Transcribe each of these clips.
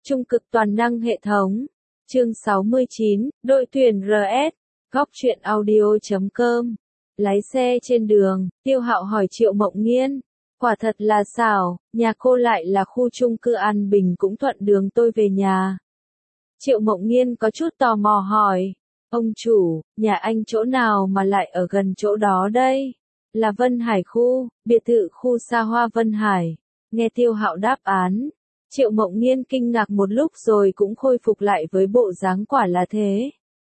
Trung cực toàn năng hệ thống. Chương 69, đội tuyển RS. Góc truyện audio.com. Lái xe trên đường, Tiêu Hạo hỏi Triệu Mộng Nghiên. Quả thật là xảo, nhà cô lại là khu chung cư An Bình cũng thuận đường tôi về nhà. Triệu Mộng Nghiên có chút tò mò hỏi. Ông chủ, nhà anh chỗ nào mà lại ở gần chỗ đó đây? Là Vân Hải khu, biệt thự khu xa hoa Vân Hải. Nghe Tiêu Hạo đáp án. Triệu Mộng Nghiên kinh ngạc một lúc rồi cũng khôi phục lại với bộ dáng quả là thế.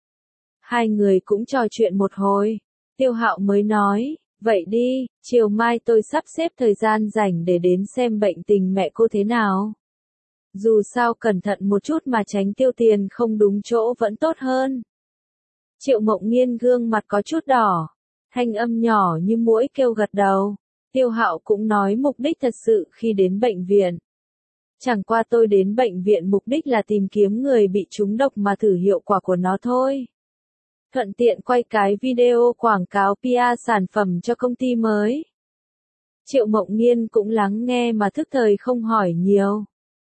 Hai người cũng trò chuyện một hồi. Tiêu Hạo mới nói, vậy đi, chiều mai tôi sắp xếp thời gian rảnh để đến xem bệnh tình mẹ cô thế nào. Dù sao cẩn thận một chút mà tránh tiêu tiền không đúng chỗ vẫn tốt hơn. Triệu Mộng Nghiên gương mặt có chút đỏ, thanh âm nhỏ như muỗi kêu gật đầu. Tiêu Hạo cũng nói mục đích thật sự khi đến bệnh viện. Chẳng qua tôi đến bệnh viện mục đích là tìm kiếm người bị trúng độc mà thử hiệu quả của nó thôi. Thuận tiện quay cái video quảng cáo PR sản phẩm cho công ty mới. Triệu Mộng Nghiên cũng lắng nghe mà thức thời không hỏi nhiều.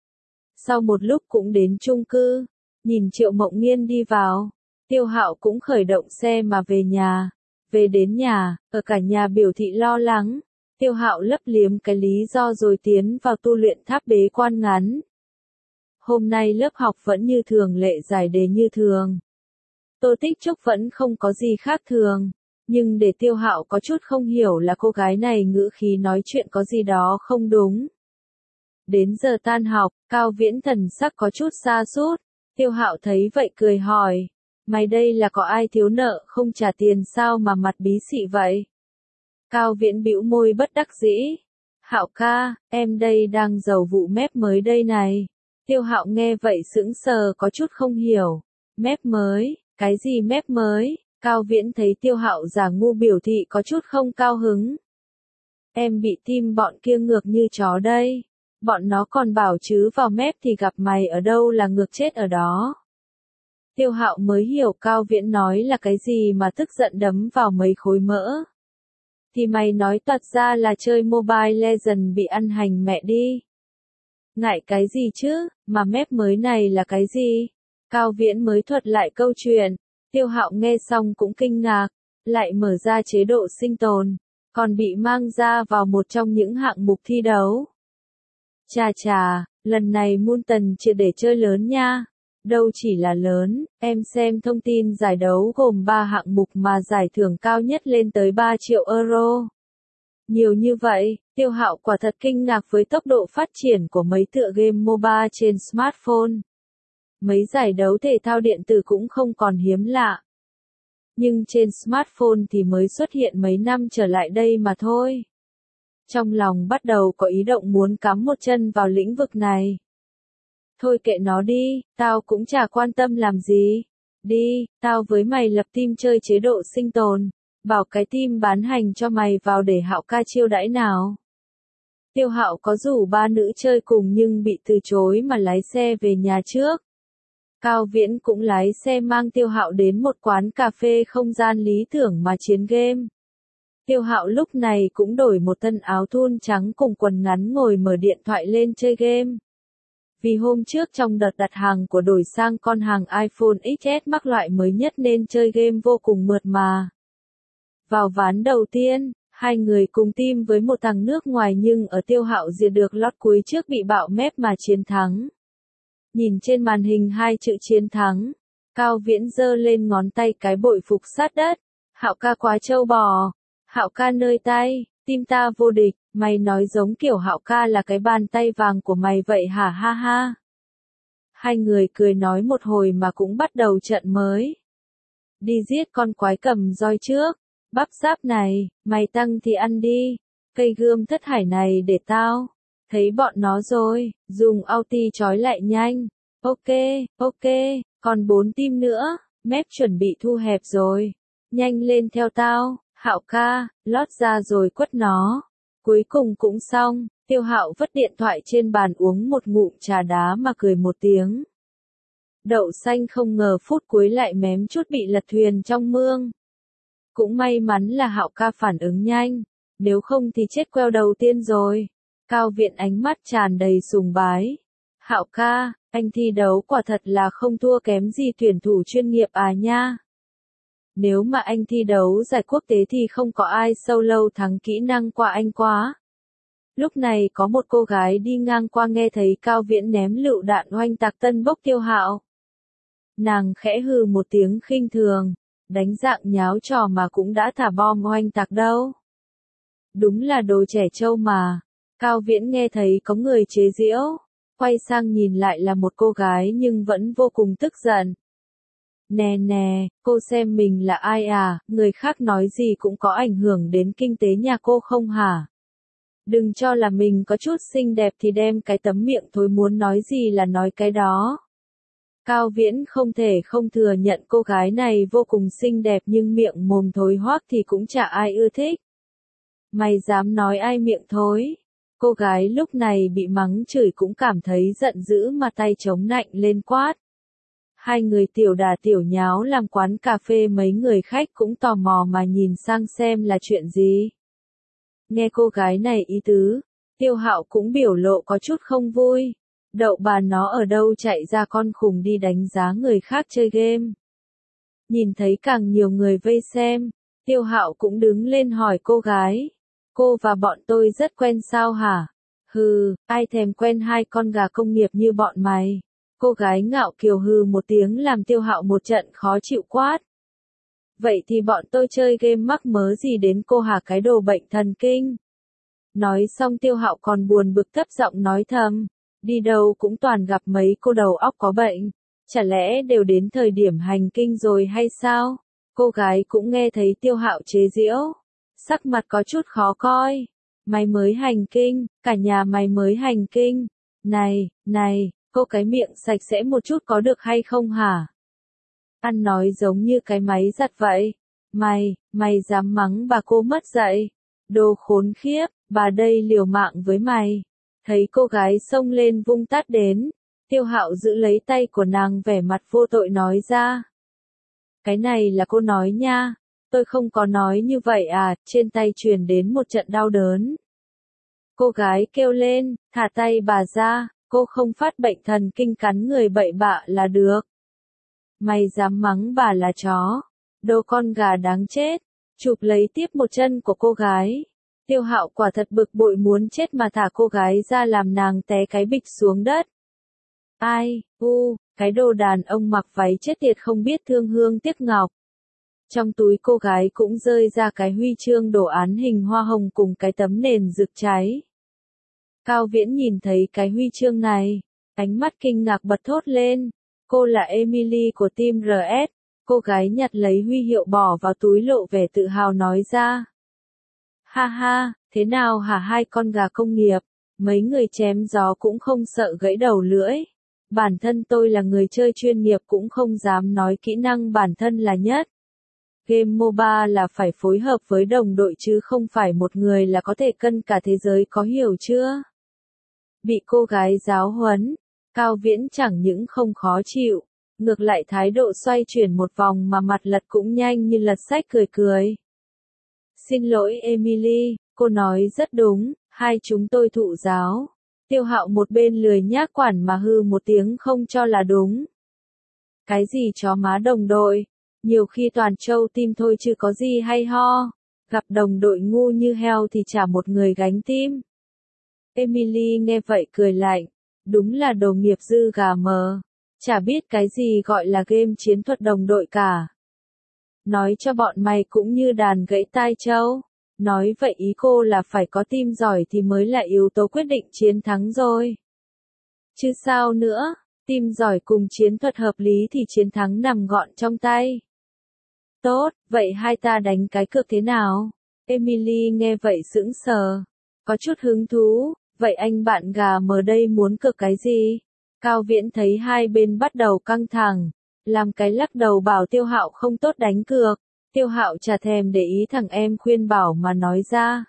Sau một lúc cũng đến chung cư, nhìn Triệu Mộng Nghiên đi vào, Tiêu Hạo cũng khởi động xe mà về nhà. Về đến nhà, ở cả nhà biểu thị lo lắng. Tiêu Hạo lấp liếm cái lý do rồi tiến vào tu luyện tháp bế quan ngắn. Hôm nay lớp học vẫn như thường lệ giải đề như thường. Tô Tích Trúc vẫn không có gì khác thường, nhưng để Tiêu Hạo có chút không hiểu là cô gái này ngữ khí nói chuyện có gì đó không đúng. Đến giờ tan học, Cao Viễn thần sắc có chút sa sút. Tiêu Hạo thấy vậy cười hỏi, mày đây là có ai thiếu nợ không trả tiền sao mà mặt bí xị vậy? Cao Viễn bĩu môi bất đắc dĩ. Hạo ca, em đây đang giàu vụ mép mới đây này. Tiêu Hạo nghe vậy sững sờ có chút không hiểu. Mép mới, cái gì mép mới? Cao Viễn thấy Tiêu Hạo giả ngu biểu thị có chút không cao hứng. Em bị tim bọn kia ngược như chó đây. Bọn nó còn bảo chứ vào mép thì gặp mày ở đâu là ngược chết ở đó. Tiêu Hạo mới hiểu Cao Viễn nói là cái gì mà tức giận đấm vào mấy khối mỡ. Thì mày nói toạc ra là chơi Mobile Legends bị ăn hành mẹ đi. Ngại cái gì chứ, mà mép mới này là cái gì? Cao Viễn mới thuật lại câu chuyện. Tiêu Hạo nghe xong cũng kinh ngạc, lại mở ra chế độ sinh tồn, còn bị mang ra vào một trong những hạng mục thi đấu. Chà chà, lần này Mountain triệt để chơi lớn nha. Đâu chỉ là lớn, em xem thông tin giải đấu gồm 3 hạng mục mà giải thưởng cao nhất lên tới 3 triệu euro. Nhiều như vậy, Tiêu Hạo quả thật kinh ngạc với tốc độ phát triển của mấy tựa game MOBA trên smartphone. Mấy giải đấu thể thao điện tử cũng không còn hiếm lạ. Nhưng trên smartphone thì mới xuất hiện mấy năm trở lại đây mà thôi. Trong lòng bắt đầu có ý động muốn cắm một chân vào lĩnh vực này. Thôi kệ nó đi, tao cũng chả quan tâm làm gì. Đi, tao với mày lập team chơi chế độ sinh tồn. Bảo cái team bán hành cho mày vào để Hạo ca chiêu đãi nào. Tiêu Hạo có rủ 3 nữ chơi cùng nhưng bị từ chối mà lái xe về nhà trước. Cao Viễn cũng lái xe mang Tiêu Hạo đến một quán cà phê không gian lý tưởng mà chiến game. Tiêu Hạo lúc này cũng đổi một thân áo thun trắng cùng quần ngắn ngồi mở điện thoại lên chơi game. Vì hôm trước trong đợt đặt hàng của đổi sang con hàng iPhone XS Max loại mới nhất nên chơi game vô cùng mượt mà. Vào ván đầu tiên, hai người cùng team với một thằng nước ngoài nhưng ở Tiêu Hạo diệt được lót cuối trước bị bạo mép mà chiến thắng. Nhìn trên màn hình hai chữ chiến thắng, Cao Viễn giơ lên ngón tay cái bội phục sát đất. Hạo ca quá trâu bò. Hạo ca nơi tay, team ta vô địch, mày nói giống kiểu Hạo ca là cái bàn tay vàng của mày vậy hả ha ha. Hai người cười nói một hồi mà cũng bắt đầu trận mới. Đi giết con quái cầm roi trước. Bắp giáp này, mày tăng thì ăn đi. Cây gươm thất hải này để tao. Thấy bọn nó rồi, dùng ulti trói lại nhanh. Ok, còn 4 team nữa, map chuẩn bị thu hẹp rồi. Nhanh lên theo tao, Hạo ca, lót ra rồi quất nó. Cuối cùng cũng xong, Tiêu Hạo vứt điện thoại trên bàn uống một ngụm trà đá mà cười một tiếng. Đậu xanh không ngờ phút cuối lại mém chút bị lật thuyền trong mương. Cũng may mắn là Hạo ca phản ứng nhanh, nếu không thì chết queo đầu tiên rồi. Cao Viễn ánh mắt tràn đầy sùng bái. Hạo ca, anh thi đấu quả thật là không thua kém gì tuyển thủ chuyên nghiệp à nha. Nếu mà anh thi đấu giải quốc tế thì không có ai solo thắng kỹ năng qua anh quá. Lúc này có một cô gái đi ngang qua nghe thấy Cao Viễn ném lựu đạn oanh tạc tân bốc Tiêu Hạo. Nàng khẽ hừ một tiếng khinh thường, đánh dạng nháo trò mà cũng đã thả bom oanh tạc đâu. Đúng là đồ trẻ trâu mà. Cao Viễn nghe thấy có người chế giễu, quay sang nhìn lại là một cô gái nhưng vẫn vô cùng tức giận. Nè nè, cô xem mình là ai à, người khác nói gì cũng có ảnh hưởng đến kinh tế nhà cô không hả? Đừng cho là mình có chút xinh đẹp thì đem cái tấm miệng thối muốn nói gì là nói cái đó. Cao Viễn không thể không thừa nhận cô gái này vô cùng xinh đẹp nhưng miệng mồm thối hoác thì cũng chả ai ưa thích. Mày dám nói ai miệng thối? Cô gái lúc này bị mắng chửi cũng cảm thấy giận dữ mà tay chống nạnh lên quát. Hai người tiểu đà tiểu nháo làm quán cà phê mấy người khách cũng tò mò mà nhìn sang xem là chuyện gì. Nghe cô gái này ý tứ, Tiêu Hạo cũng biểu lộ có chút không vui. Đậu bà nó ở đâu chạy ra con khùng đi đánh giá người khác chơi game. Nhìn thấy càng nhiều người vây xem, Tiêu Hạo cũng đứng lên hỏi cô gái. Cô và bọn tôi rất quen sao hả? Hừ, ai thèm quen hai con gà công nghiệp như bọn mày. Cô gái ngạo kiều hừ một tiếng làm Tiêu Hạo một trận khó chịu quát. Vậy thì bọn tôi chơi game mắc mớ gì đến cô hả cái đồ bệnh thần kinh? Nói xong Tiêu Hạo còn buồn bực thấp giọng nói thầm. Đi đâu cũng toàn gặp mấy cô đầu óc có bệnh. Chả lẽ đều đến thời điểm hành kinh rồi hay sao? Cô gái cũng nghe thấy Tiêu Hạo chế giễu. Sắc mặt có chút khó coi. Mày mới hành kinh, cả nhà mày mới hành kinh. Này, cô cái miệng sạch sẽ một chút có được hay không hả? Ăn nói giống như cái máy giặt vậy. Mày dám mắng bà cô mất dạy. Đồ khốn khiếp, bà đây liều mạng với mày. Thấy cô gái xông lên vung tát đến, Tiêu Hạo giữ lấy tay của nàng vẻ mặt vô tội nói ra. Cái này là cô nói nha, tôi không có nói như vậy à, trên tay truyền đến một trận đau đớn. Cô gái kêu lên, thả tay bà ra, cô không phát bệnh thần kinh cắn người bậy bạ là được. Mày dám mắng bà là chó, đồ con gà đáng chết, chụp lấy tiếp một chân của cô gái. Tiêu Hạo quả thật bực bội muốn chết mà thả cô gái ra làm nàng té cái bịch xuống đất. Ai, cái đồ đàn ông mặc váy chết tiệt không biết thương hương tiếc ngọc. Trong túi cô gái cũng rơi ra cái huy chương đồ án hình hoa hồng cùng cái tấm nền rực cháy. Cao Viễn nhìn thấy cái huy chương này, ánh mắt kinh ngạc bật thốt lên. Cô là Emily của team RS. Cô gái nhặt lấy huy hiệu bỏ vào túi lộ vẻ tự hào nói ra. Ha ha, thế nào hả hai con gà công nghiệp, mấy người chém gió cũng không sợ gãy đầu lưỡi. Bản thân tôi là người chơi chuyên nghiệp cũng không dám nói kỹ năng bản thân là nhất. Game MOBA là phải phối hợp với đồng đội chứ không phải một người là có thể cân cả thế giới có hiểu chưa? Bị cô gái giáo huấn, Cao Viễn chẳng những không khó chịu, ngược lại thái độ xoay chuyển một vòng mà mặt lật cũng nhanh như lật sách cười cười. Xin lỗi Emily, cô nói rất đúng, hai chúng tôi thụ giáo. Tiêu Hạo một bên lười nhác quản mà hư một tiếng không cho là đúng. Cái gì chó má đồng đội, nhiều khi toàn châu tim thôi chứ có gì hay ho. Gặp đồng đội ngu như heo thì chả một người gánh tim. Emily nghe vậy cười lạnh, đúng là đồ nghiệp dư gà mờ. Chả biết cái gì gọi là game chiến thuật đồng đội cả. Nói cho bọn mày cũng như đàn gãy tai trâu. Nói vậy ý cô là phải có team giỏi thì mới là yếu tố quyết định chiến thắng rồi. Chứ sao nữa, team giỏi cùng chiến thuật hợp lý thì chiến thắng nằm gọn trong tay. Tốt, vậy hai ta đánh cái cược thế nào? Emily nghe vậy sững sờ. Có chút hứng thú, vậy anh bạn gà mờ đây muốn cược cái gì? Cao Viễn thấy hai bên bắt đầu căng thẳng. Làm cái lắc đầu bảo Tiêu Hạo không tốt đánh cược. Tiêu Hạo chả thèm để ý thằng em khuyên bảo mà nói ra.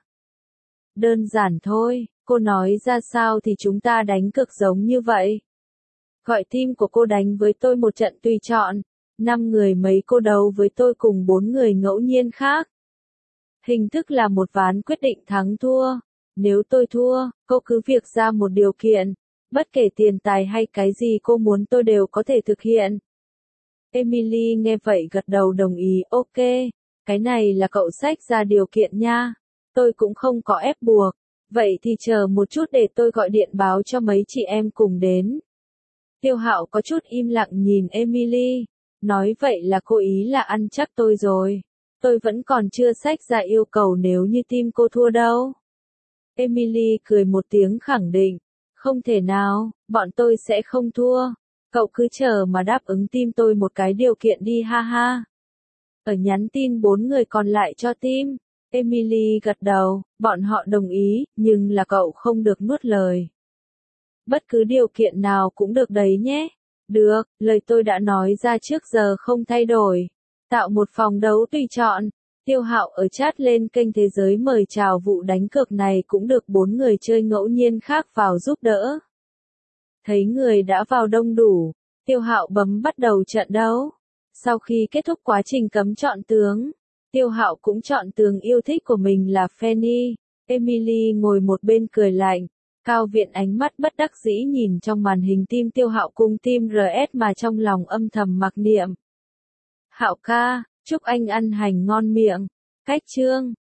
Đơn giản thôi, cô nói ra sao thì chúng ta đánh cược giống như vậy. Gọi team của cô đánh với tôi một trận tùy chọn. 5 người mấy cô đấu với tôi cùng 4 người ngẫu nhiên khác. Hình thức là một ván quyết định thắng thua. Nếu tôi thua, cô cứ việc ra một điều kiện. Bất kể tiền tài hay cái gì cô muốn tôi đều có thể thực hiện. Emily nghe vậy gật đầu đồng ý, ok, cái này là cậu xách ra điều kiện nha. Tôi cũng không có ép buộc. Vậy thì chờ một chút để tôi gọi điện báo cho mấy chị em cùng đến. Tiêu Hạo có chút im lặng nhìn Emily. Nói vậy là cô ý là ăn chắc tôi rồi. Tôi vẫn còn chưa xách ra yêu cầu nếu như team cô thua đâu. Emily cười một tiếng khẳng định. Không thể nào, bọn tôi sẽ không thua. Cậu cứ chờ mà đáp ứng team tôi một cái điều kiện đi ha ha. Ở nhắn tin 4 người còn lại cho team. Emily gật đầu, bọn họ đồng ý, nhưng là cậu không được nuốt lời. Bất cứ điều kiện nào cũng được đấy nhé. Được, lời tôi đã nói ra trước giờ không thay đổi. Tạo một phòng đấu tùy chọn. Tiêu Hạo ở chat lên kênh Thế Giới mời chào vụ đánh cược này cũng được 4 người chơi ngẫu nhiên khác vào giúp đỡ. Thấy người đã vào đông đủ, Tiêu Hạo bấm bắt đầu trận đấu. Sau khi kết thúc quá trình cấm chọn tướng, Tiêu Hạo cũng chọn tướng yêu thích của mình là Fanny. Emily ngồi một bên cười lạnh. Cao Viện ánh mắt bất đắc dĩ nhìn trong màn hình team Tiêu Hạo cùng team RS mà trong lòng âm thầm mặc niệm. Hạo ca, chúc anh ăn hành ngon miệng. Cách chương